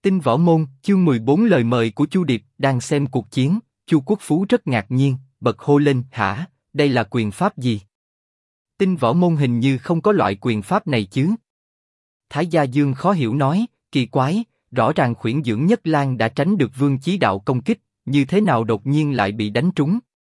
Tinh Võ Môn, chương 14 lời mời của Chu Điệp. Đang xem cuộc chiến, Chu Quốc Phú rất ngạc nhiên, bật hô lên: hả, đây là quyền pháp gì? Tinh Võ Môn hình như không có loại quyền pháp này chứ? Thái Gia Dương khó hiểu nói: kỳ quái, rõ ràng Khuyển Dưỡng Nhất Lang đã tránh được Vương Chí Đạo công kích, như thế nào đột nhiên lại bị đánh trúng?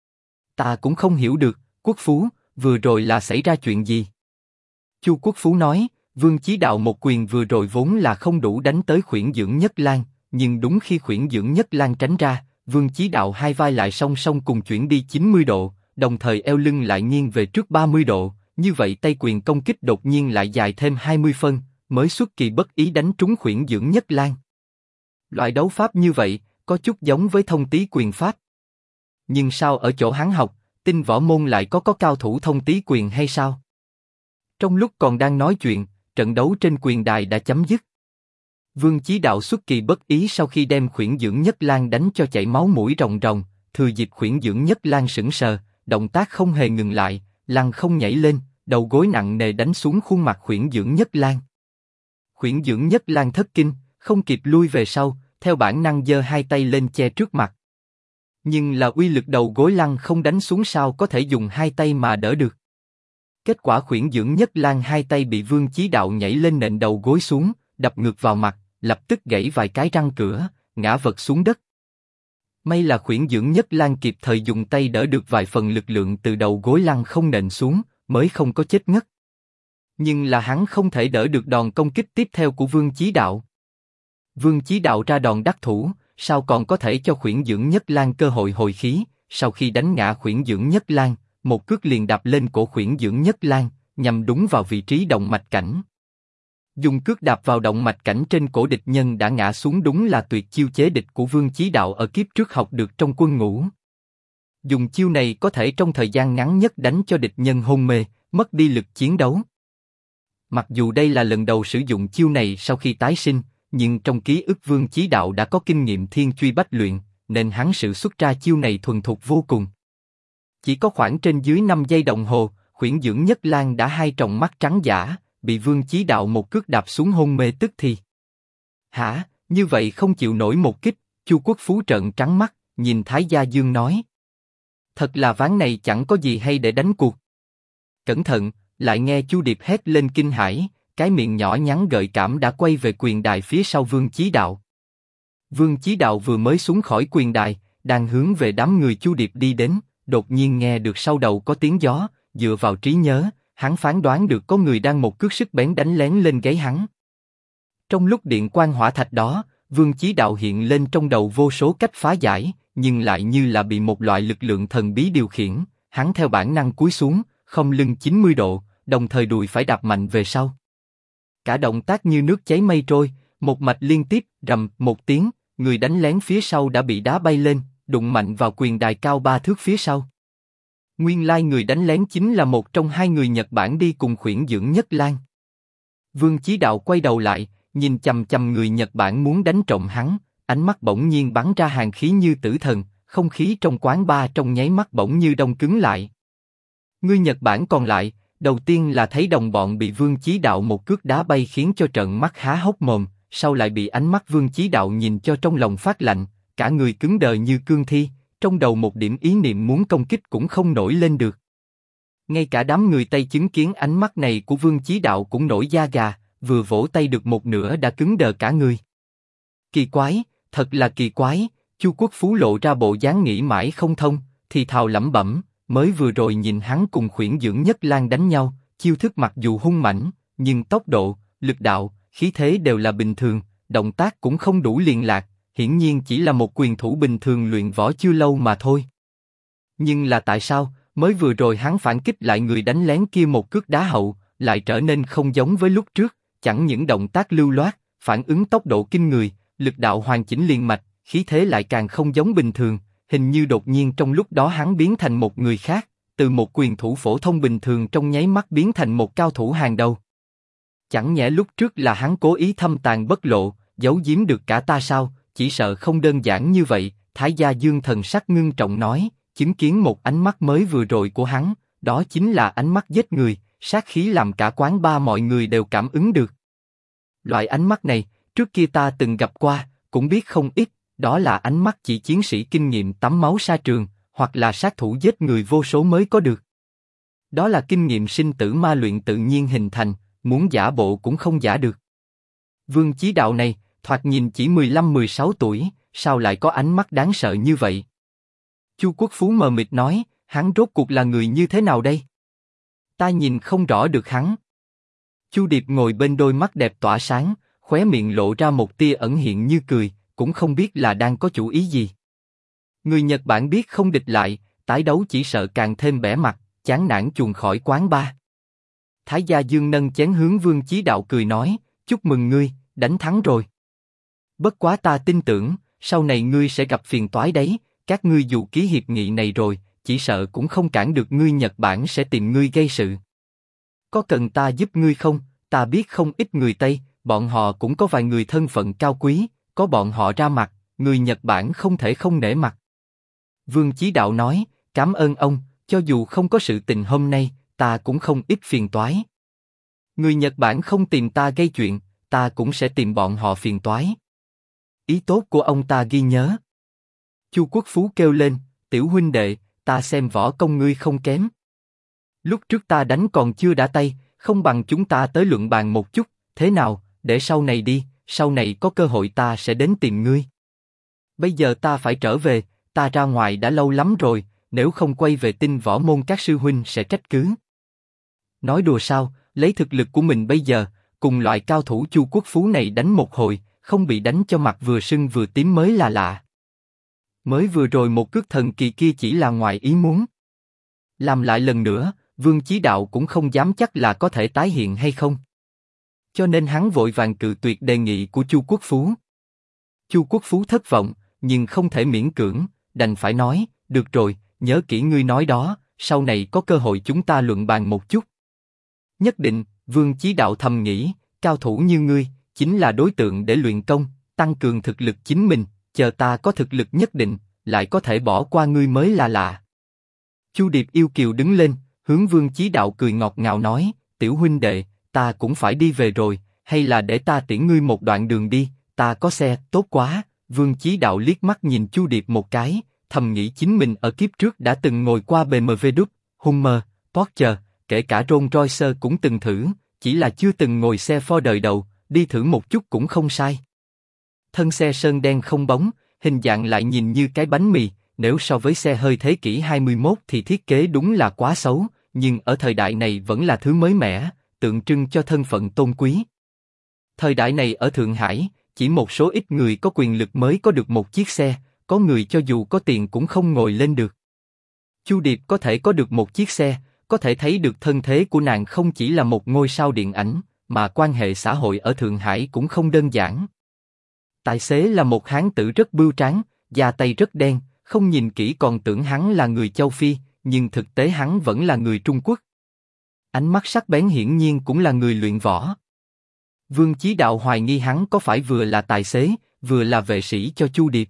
Ta cũng không hiểu được, Quốc Phú, vừa rồi là xảy ra chuyện gì? Chu Quốc Phú nói: Vương Chí Đạo một quyền vừa rồi vốn là không đủ đánh tới Khuyển Dưỡng Nhất Lang, nhưng đúng khi Khuyển Dưỡng Nhất Lang tránh ra, Vương Chí Đạo hai vai lại song song cùng chuyển đi 90 độ, đồng thời eo lưng lại nghiêng về trước 30 độ, như vậy tay quyền công kích đột nhiên lại dài thêm 20 phân, mới xuất kỳ bất ý đánh trúng Khuyển Dưỡng Nhất Lang. Loại đấu pháp như vậy, có chút giống với thông tý quyền pháp. Nhưng sao ở chỗ hắn học, Tinh Võ Môn lại có cao thủ thông tý quyền hay sao? Trong lúc còn đang nói chuyện, trận đấu trên quyền đài đã chấm dứt. Vương Chí Đạo xuất kỳ bất ý sau khi đem Khuyển Dưỡng Nhất Lang đánh cho chảy máu mũi ròng ròng, thừa dịp Khuyển Dưỡng Nhất Lang sững sờ, động tác không hề ngừng lại, lăng không nhảy lên, đầu gối nặng nề đánh xuống khuôn mặt Khuyển Dưỡng Nhất Lang. Khuyển Dưỡng Nhất Lang thất kinh, không kịp lui về sau, theo bản năng giơ hai tay lên che trước mặt. Nhưng là uy lực đầu gối lăng không đánh xuống sao có thể dùng hai tay mà đỡ được. Kết quả Khuyển Dưỡng Nhất Lang hai tay bị Vương Chí Đạo nhảy lên nện đầu gối xuống, đập ngược vào mặt, lập tức gãy vài cái răng cửa, ngã vật xuống đất. May là Khuyển Dưỡng Nhất Lang kịp thời dùng tay đỡ được vài phần lực lượng từ đầu gối lăng không nện xuống, mới không có chết ngất. Nhưng là hắn không thể đỡ được đòn công kích tiếp theo của Vương Chí Đạo. Vương Chí Đạo ra đòn đắc thủ, sao còn có thể cho Khuyển Dưỡng Nhất Lang cơ hội hồi khí? Sau khi đánh ngã Khuyển Dưỡng Nhất Lang, một cước liền đạp lên cổ Khuyển Dưỡng Nhất Lang, nhằm đúng vào vị trí động mạch cảnh. Dùng cước đạp vào động mạch cảnh trên cổ địch nhân đã ngã xuống đúng là tuyệt chiêu chế địch của Vương Chí Đạo ở kiếp trước học được trong quân ngũ. Dùng chiêu này có thể trong thời gian ngắn nhất đánh cho địch nhân hôn mê, mất đi lực chiến đấu. Mặc dù đây là lần đầu sử dụng chiêu này sau khi tái sinh, nhưng trong ký ức Vương Chí Đạo đã có kinh nghiệm thiên truy bách luyện, nên hắn sử xuất ra chiêu này thuần thục vô cùng. Chỉ có khoảng trên dưới 5 giây đồng hồ, Khuyển Dưỡng Nhất Lang đã hai tròng mắt trắng dã, bị Vương Chí Đạo một cước đạp xuống hôn mê tức thì. Hả, như vậy không chịu nổi một kích? Chu Quốc Phú trợn trắng mắt, nhìn Thái Gia Dương nói. Thật là ván này chẳng có gì hay để đánh cuộc. Cẩn thận, lại nghe Chu Điệp hét lên kinh hãi, cái miệng nhỏ nhắn gợi cảm đã quay về quyền đài phía sau Vương Chí Đạo. Vương Chí Đạo vừa mới xuống khỏi quyền đài, đang hướng về đám người Chu Điệp đi đến, đột nhiên nghe được sau đầu có tiếng gió, dựa vào trí nhớ, hắn phán đoán được có người đang một cước sức bén đánh lén lên gáy hắn. Trong lúc điện quang hỏa thạch đó, Vương Chí Đạo hiện lên trong đầu vô số cách phá giải, nhưng lại như là bị một loại lực lượng thần bí điều khiển, hắn theo bản năng cúi xuống, không lưng 90 độ, đồng thời đùi phải đạp mạnh về sau. Cả động tác như nước chảy mây trôi, một mạch liên tiếp, rầm một tiếng, người đánh lén phía sau đã bị đá bay lên, đụng mạnh vào quyền đài cao 3 thước phía sau. Nguyên lai người đánh lén chính là một trong hai người Nhật Bản đi cùng Khuyển Dưỡng Nhất Lang. Vương Chí Đạo quay đầu lại, nhìn chằm chằm người Nhật Bản muốn đánh trộm hắn, ánh mắt bỗng nhiên bắn ra hàn khí như tử thần, không khí trong quán bar trong nháy mắt bỗng như đông cứng lại. Người Nhật Bản còn lại, đầu tiên là thấy đồng bọn bị Vương Chí Đạo một cước đá bay khiến cho trợn mắt há hốc mồm, sau lại bị ánh mắt Vương Chí Đạo nhìn cho trong lòng phát lạnh, cả người cứng đờ như cương thi, trong đầu một điểm ý niệm muốn công kích cũng không nổi lên được. Ngay cả đám người Tây chứng kiến ánh mắt này của Vương Chí Đạo cũng nổi da gà, vừa vỗ tay được một nửa đã cứng đờ cả người. Kỳ quái, thật là kỳ quái. Chu Quốc Phú lộ ra bộ dáng nghĩ mãi không thông, thì thào lẩm bẩm, mới vừa rồi nhìn hắn cùng Khuyển Dưỡng Nhất Lang đánh nhau, chiêu thức mặc dù hung mãnh, nhưng tốc độ, lực đạo, khí thế đều là bình thường, động tác cũng không đủ liền lạc, hiển nhiên chỉ là một quyền thủ bình thường luyện võ chưa lâu mà thôi. Nhưng là tại sao, mới vừa rồi hắn phản kích lại người đánh lén kia một cước đá hậu, lại trở nên không giống với lúc trước, chẳng những động tác lưu loát, phản ứng tốc độ kinh người, lực đạo hoàn chỉnh liền mạch, khí thế lại càng không giống bình thường, hình như đột nhiên trong lúc đó hắn biến thành một người khác, từ một quyền thủ phổ thông bình thường trong nháy mắt biến thành một cao thủ hàng đầu. Chẳng nhẽ lúc trước là hắn cố ý thâm tàng bất lộ, giấu giếm được cả ta sao? Chỉ sợ không đơn giản như vậy. Thái Gia Dương thần sắc ngưng trọng nói, chứng kiến một ánh mắt mới vừa rồi của hắn, đó chính là ánh mắt giết người, sát khí làm cả quán bar mọi người đều cảm ứng được. Loại ánh mắt này, Trước kia ta từng gặp qua, cũng biết không ít, đó là ánh mắt chỉ chiến sĩ kinh nghiệm tắm máu sa trường, hoặc là sát thủ giết người vô số mới có được. Đó là kinh nghiệm sinh tử ma luyện tự nhiên hình thành, muốn giả bộ cũng không giả được. Vương Chí Đạo này, thoạt nhìn chỉ 15-16 tuổi, sao lại có ánh mắt đáng sợ như vậy? Chu Quốc Phú mờ mịt nói, hắn rốt cuộc là người như thế nào đây? Ta nhìn không rõ được hắn. Chu Điệp ngồi bên đôi mắt đẹp tỏa sáng, khóe miệng lộ ra một tia ẩn hiện như cười, cũng không biết là đang có chủ ý gì. Người Nhật Bản biết không địch lại, tái đấu chỉ sợ càng thêm bẽ mặt, chán nản chuồn khỏi quán bar. Thái Gia Dương nâng chén hướng Vương Chí Đạo cười nói, chúc mừng ngươi, đánh thắng rồi. Bất quá ta tin tưởng, sau này ngươi sẽ gặp phiền toái đấy, các ngươi dù ký hiệp nghị này rồi, chỉ sợ cũng không cản được ngươi, Nhật Bản sẽ tìm ngươi gây sự. Có cần ta giúp ngươi không? Ta biết không ít người Tây, bọn họ cũng có vài người thân phận cao quý, có bọn họ ra mặt, người Nhật Bản không thể không nể mặt. Vương Chí Đạo nói, cảm ơn ông, cho dù không có sự tình hôm nay, ta cũng không ít phiền toái. Người Nhật Bản không tìm ta gây chuyện, ta cũng sẽ tìm bọn họ phiền toái. Ý tốt của ông ta ghi nhớ. Chu Quốc Phú kêu lên, tiểu huynh đệ, ta xem võ công ngươi không kém. Lúc trước ta đánh còn chưa đã tay, không bằng chúng ta tới luận bàn một chút, thế nào, để sau này đi, sau này có cơ hội ta sẽ đến tìm ngươi. Bây giờ ta phải trở về, ta ra ngoài đã lâu lắm rồi, nếu không quay về tin võ môn các sư huynh sẽ trách cứ. Nói đùa sao, lấy thực lực của mình bây giờ, cùng loại cao thủ Chu Quốc Phú này đánh một hồi, không bị đánh cho mặt vừa sưng vừa tím mới là lạ. Mới vừa rồi một cước thần kỳ kia chỉ là ngoài ý muốn. Làm lại lần nữa, Vương Chí Đạo cũng không dám chắc là có thể tái hiện hay không. Cho nên hắn vội vàng cự tuyệt đề nghị của Chu Quốc Phú. Chu Quốc Phú thất vọng, nhưng không thể miễn cưỡng, đành phải nói, được rồi, nhớ kỹ ngươi nói đó, sau này có cơ hội chúng ta luận bàn một chút. Nhất định, Vương Chí Đạo thầm nghĩ, cao thủ như ngươi, chính là đối tượng để luyện công, tăng cường thực lực chính mình, chờ ta có thực lực nhất định, lại có thể bỏ qua ngươi mới là lạ. Chu Điệp yêu kiều đứng lên, hướng Vương Chí Đạo cười ngọt ngào nói, tiểu huynh đệ, ta cũng phải đi về rồi, hay là để ta tiễn ngươi một đoạn đường đi, ta có xe, tốt quá. Vương Chí Đạo liếc mắt nhìn Chu Điệp một cái, thầm nghĩ chính mình ở kiếp trước đã từng ngồi qua BMW, Hummer, Porsche, kể cả Rolls-Royce cũng từng thử, chỉ là chưa từng ngồi xe Ford đời đầu, đi thử một chút cũng không sai. Thân xe sơn đen không bóng, hình dạng lại nhìn như cái bánh mì, nếu so với xe hơi thế kỷ 21 thì thiết kế đúng là quá xấu, nhưng ở thời đại này vẫn là thứ mới mẻ, tượng trưng cho thân phận tôn quý. Thời đại này ở Thượng Hải, chỉ một số ít người có quyền lực mới có được một chiếc xe, có người cho dù có tiền cũng không ngồi lên được. Chu Điệp có thể có được một chiếc xe, có thể thấy được thân thế của nàng không chỉ là một ngôi sao điện ảnh, mà quan hệ xã hội ở Thượng Hải cũng không đơn giản. Tài xế là một hán tử rất bưu tráng, da tay rất đen, không nhìn kỹ còn tưởng hắn là người châu Phi, nhưng thực tế hắn vẫn là người Trung Quốc. Ánh mắt sắc bén hiển nhiên cũng là người luyện võ. Vương Chí Đạo hoài nghi hắn có phải vừa là tài xế, vừa là vệ sĩ cho Chu Điệp.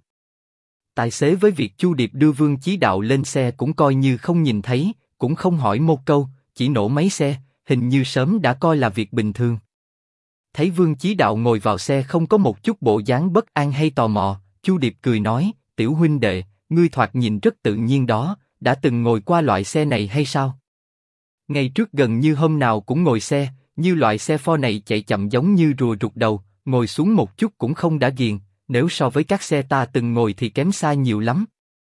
Tài xế với việc Chu Điệp đưa Vương Chí Đạo lên xe cũng coi như không nhìn thấy, cũng không hỏi một câu, chỉ nổ máy xe, hình như sớm đã coi là việc bình thường. Thấy Vương Chí Đạo ngồi vào xe không có một chút bộ dáng bất an hay tò mò, Chu Điệp cười nói, tiểu huynh đệ, ngươi thoạt nhìn rất tự nhiên đó, đã từng ngồi qua loại xe này hay sao? Ngày trước gần như hôm nào cũng ngồi xe, như loại xe Ford này chạy chậm giống như rùa rụt đầu, ngồi xuống một chút cũng không đã ghiền, nếu so với các xe ta từng ngồi thì kém xa nhiều lắm.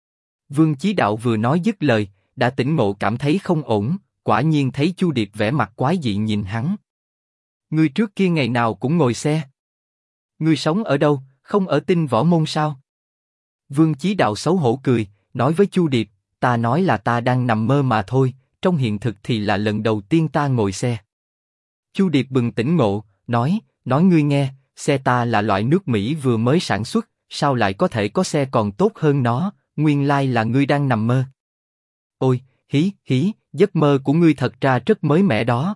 Vương Chí Đạo vừa nói dứt lời, đã tỉnh ngộ cảm thấy không ổn, quả nhiên thấy Chu Điệp vẻ mặt quái dị nhìn hắn. Ngươi trước kia ngày nào cũng ngồi xe. Ngươi sống ở đâu, không ở Tinh Võ Môn sao? Vương Chí Đạo xấu hổ cười, nói với Chu Điệp, ta nói là ta đang nằm mơ mà thôi, trong hiện thực thì là lần đầu tiên ta ngồi xe. Chu Điệp bừng tỉnh ngộ, nói ngươi nghe, xe ta là loại nước Mỹ vừa mới sản xuất, sao lại có thể có xe còn tốt hơn nó, nguyên lai là ngươi đang nằm mơ. Ôi, hí, giấc mơ của ngươi thật ra rất mới mẻ đó.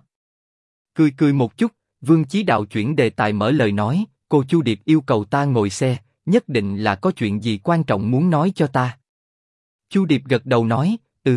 Cười một chút, Vương Chí Đạo chuyển đề tài mở lời nói, cô Chu Điệp yêu cầu ta ngồi xe, nhất định là có chuyện gì quan trọng muốn nói cho ta. Chu Điệp gật đầu nói,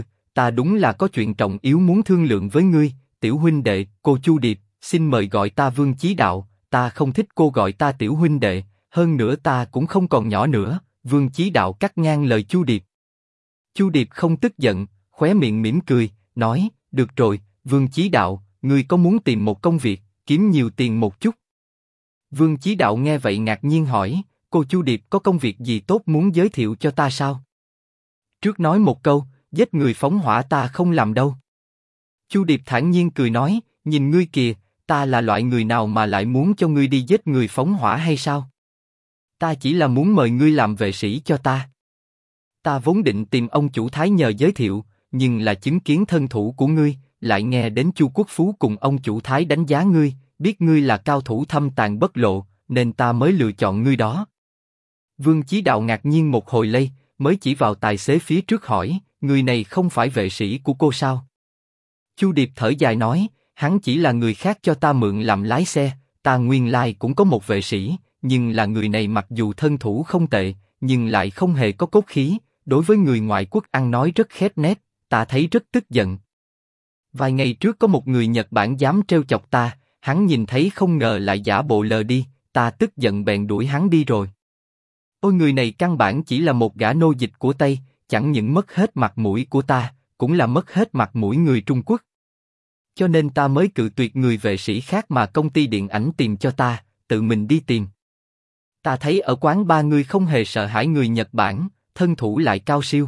ta đúng là có chuyện trọng yếu muốn thương lượng với ngươi, tiểu huynh đệ, cô Chu Điệp, xin mời gọi ta Vương Chí Đạo, ta không thích cô gọi ta tiểu huynh đệ, hơn nữa ta cũng không còn nhỏ nữa. Vương Chí Đạo cắt ngang lời Chu Điệp. Chu Điệp không tức giận, khóe miệng mỉm cười, nói, được rồi, Vương Chí Đạo, ngươi có muốn tìm một công việc, kiếm nhiều tiền một chút? Vương Chí Đạo nghe vậy ngạc nhiên hỏi, cô Chu Điệp có công việc gì tốt muốn giới thiệu cho ta sao? Trước nói một câu, giết người phóng hỏa ta không làm đâu. Chu Điệp thản nhiên cười nói, nhìn ngươi kìa, ta là loại người nào mà lại muốn cho ngươi đi giết người phóng hỏa hay sao? Ta chỉ là muốn mời ngươi làm vệ sĩ cho ta. Ta vốn định tìm ông chủ Thái nhờ giới thiệu, nhưng là chứng kiến thân thủ của ngươi, lại nghe đến Chu Quốc Phú cùng ông chủ Thái đánh giá ngươi, biết ngươi là cao thủ thâm tàng bất lộ, nên ta mới lựa chọn ngươi đó. Vương Chí Đạo ngạc nhiên một hồi lâu, mới chỉ vào tài xế phía trước hỏi, người này không phải vệ sĩ của cô sao? Chu Điệp thở dài nói, hắn chỉ là người khác cho ta mượn làm lái xe, ta nguyên lai cũng có một vệ sĩ, nhưng là người này mặc dù thân thủ không tệ, nhưng lại không hề có cốt khí, đối với người ngoại quốc ăn nói rất khép nép, ta thấy rất tức giận. Vài ngày trước có một người Nhật Bản dám trêu chọc ta, hắn nhìn thấy không ngờ lại giả bộ lờ đi, ta tức giận bèn đuổi hắn đi rồi. Ôi người này căn bản chỉ là một gã nô dịch của Tây, chẳng những mất hết mặt mũi của ta, cũng là mất hết mặt mũi người Trung Quốc. Cho nên ta mới cự tuyệt người vệ sĩ khác mà công ty điện ảnh tìm cho ta, tự mình đi tìm. Ta thấy ở quán ba ngươi không hề sợ hãi người Nhật Bản, thân thủ lại cao siêu.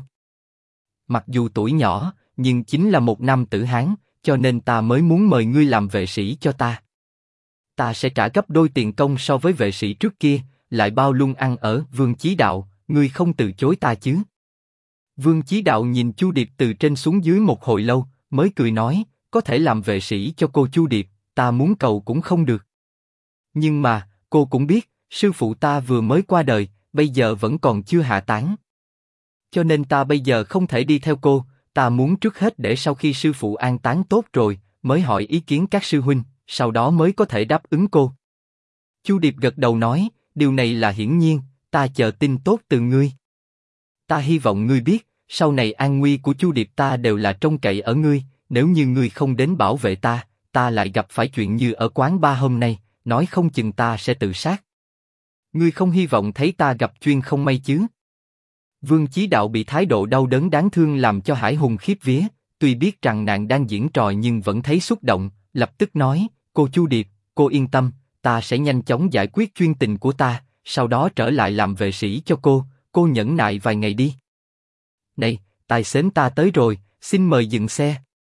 Mặc dù tuổi nhỏ, nhưng chính là một nam tử Hán, cho nên ta mới muốn mời ngươi làm vệ sĩ cho ta. Ta sẽ trả gấp đôi tiền công so với vệ sĩ trước kia, lại bao luôn ăn ở. Vương Chí Đạo, ngươi không từ chối ta chứ? Vương Chí Đạo nhìn Chu Điệp từ trên xuống dưới một hồi lâu, mới cười nói, có thể làm vệ sĩ cho cô Chu Điệp, ta muốn cầu cũng không được. Nhưng mà, cô cũng biết, sư phụ ta vừa mới qua đời, bây giờ vẫn còn chưa hạ táng. Cho nên ta bây giờ không thể đi theo cô, ta muốn trước hết để sau khi sư phụ an táng tốt rồi, mới hỏi ý kiến các sư huynh, sau đó mới có thể đáp ứng cô. Chu Điệp gật đầu nói, điều này là hiển nhiên, ta chờ tin tốt từ ngươi. Ta hy vọng ngươi biết, sau này an nguy của Chu Điệp ta đều là trông cậy ở ngươi, nếu như ngươi không đến bảo vệ ta, ta lại gặp phải chuyện như ở quán ba hôm nay, nói không chừng ta sẽ tự sát. Ngươi không hy vọng thấy ta gặp chuyên không may chứ? Vương Chí Đạo bị thái độ đau đớn đáng thương làm cho hải hùng khiếp vía, tuy biết rằng nàng đang diễn trò nhưng vẫn thấy xúc động, lập tức nói, cô Chu Điệp, cô yên tâm, ta sẽ nhanh chóng giải quyết chuyên tình của ta, sau đó trở lại làm vệ sĩ cho cô nhẫn nại vài ngày đi. Này, tài xế ta tới rồi, xin mời dừng xe.